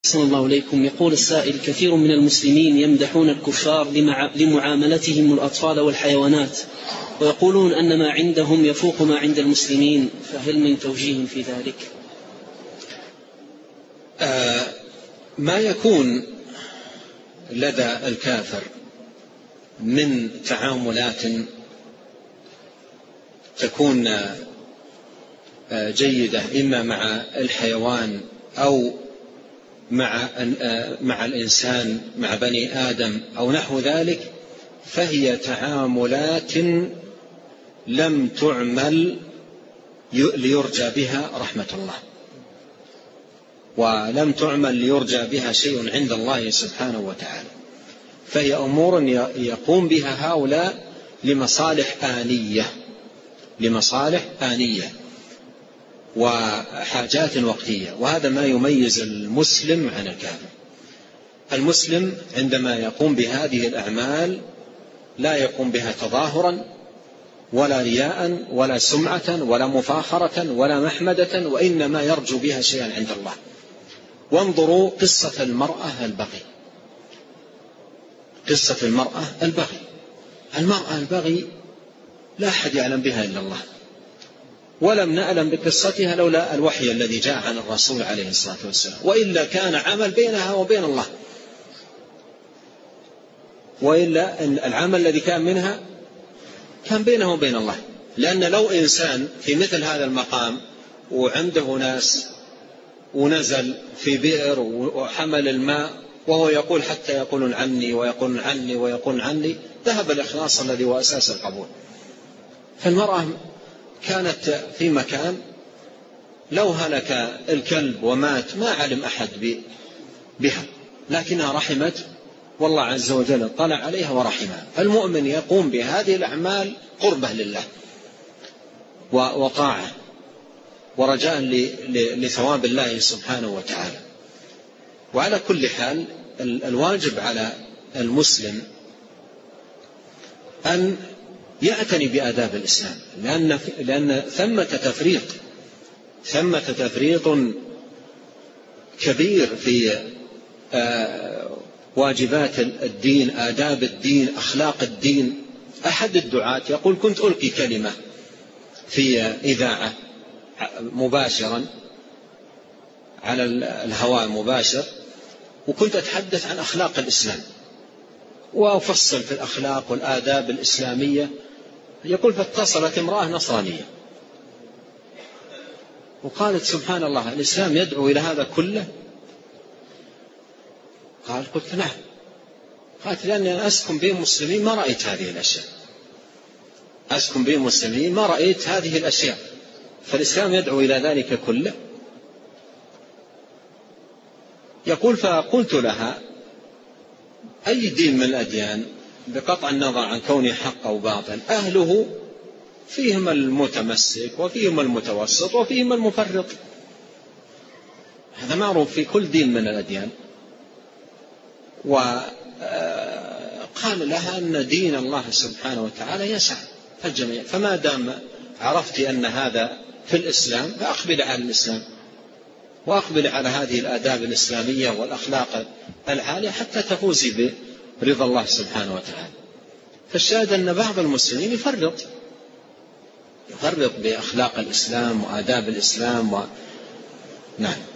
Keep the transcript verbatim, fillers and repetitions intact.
أحسن الله إليكم. يقول السائل: كثير من المسلمين يمدحون الكفار لمعاملتهم الأطفال والحيوانات، ويقولون أن ما عندهم يفوق ما عند المسلمين، فهل من توجيه في ذلك؟ آه ما يكون لدى الكافر من تعاملات تكون آه جيدة إما مع الحيوان أو مع مع الإنسان، مع بني آدم أو نحو ذلك، فهي تعاملات لم تعمل ليرجى بها رحمة الله، ولم تعمل ليرجى بها شيء عند الله سبحانه وتعالى، فهي أمور يقوم بها هؤلاء لمصالح آنية لمصالح آنية وحاجات وقتية. وهذا ما يميز المسلم عن الكافر. المسلم عندما يقوم بهذه الأعمال لا يقوم بها تظاهرا ولا رياء ولا سمعة ولا مفاخرة ولا محمدة، وإنما يرجو بها شيئا عند الله. وانظروا قصة المرأة البغي قصة المرأة البغي المرأة البغي لا أحد يعلم بها إلا الله، ولم نعلم بقصتها لولا الوحي الذي جاء عن الرسول عليه الصلاة والسلام، وإلا كان عمل بينها وبين الله، وإلا العمل الذي كان منها كان بينه وبين الله. لأن لو إنسان في مثل هذا المقام وعنده ناس ونزل في بئر وحمل الماء وهو يقول حتى يقولون عني ويقولون عني ويقولون عني، ذهب الإخلاص الذي هو أساس القبول. فالمرأة كانت في مكان لو هلك الكلب ومات ما علم أحد بها، لكنها رحمت، والله عز وجل طلع عليها ورحمها. فالمؤمن يقوم بهذه الأعمال قربة لله وطاعة ورجاء لثواب الله سبحانه وتعالى. وعلى كل حال الواجب على المسلم أن يعتني بآداب الإسلام، لأن, لأن ثمة تفريط ثمة تفريط كبير في واجبات الدين، آداب الدين، أخلاق الدين. أحد الدعاة يقول: كنت ألقي كلمة في إذاعة مباشرا على الهواء مباشر، وكنت أتحدث عن أخلاق الإسلام وأفصل في الأخلاق والآداب الإسلامية. يقول: فاتصلت امرأة نصرانية وقالت: سبحان الله، الإسلام يدعو إلى هذا كله؟ قال: قلت: نعم. قالت: لأني أنا أسكن بين مسلمين ما رأيت هذه الأشياء أسكن بين مسلمين ما رأيت هذه الأشياء، فالإسلام يدعو إلى ذلك كله؟ يقول: فقلت لها: أي دين من الأديان بقطع النظر عن كونه حق أو باطل أهله فيهم المتمسك وفيهم المتوسط وفيهم المفرط، هذا معروف في كل دين من الأديان. وقال لها أن دين الله سبحانه وتعالى يسع الجميع، فما دام عرفت أن هذا في الإسلام فأقبل على الإسلام وأقبل على هذه الآداب الإسلامية والأخلاق العالية حتى تفوزي برضا الله سبحانه وتعالى. فالشاهد أن بعض المسلمين يفرط يفرط بأخلاق الإسلام وآداب الإسلام و... نعم.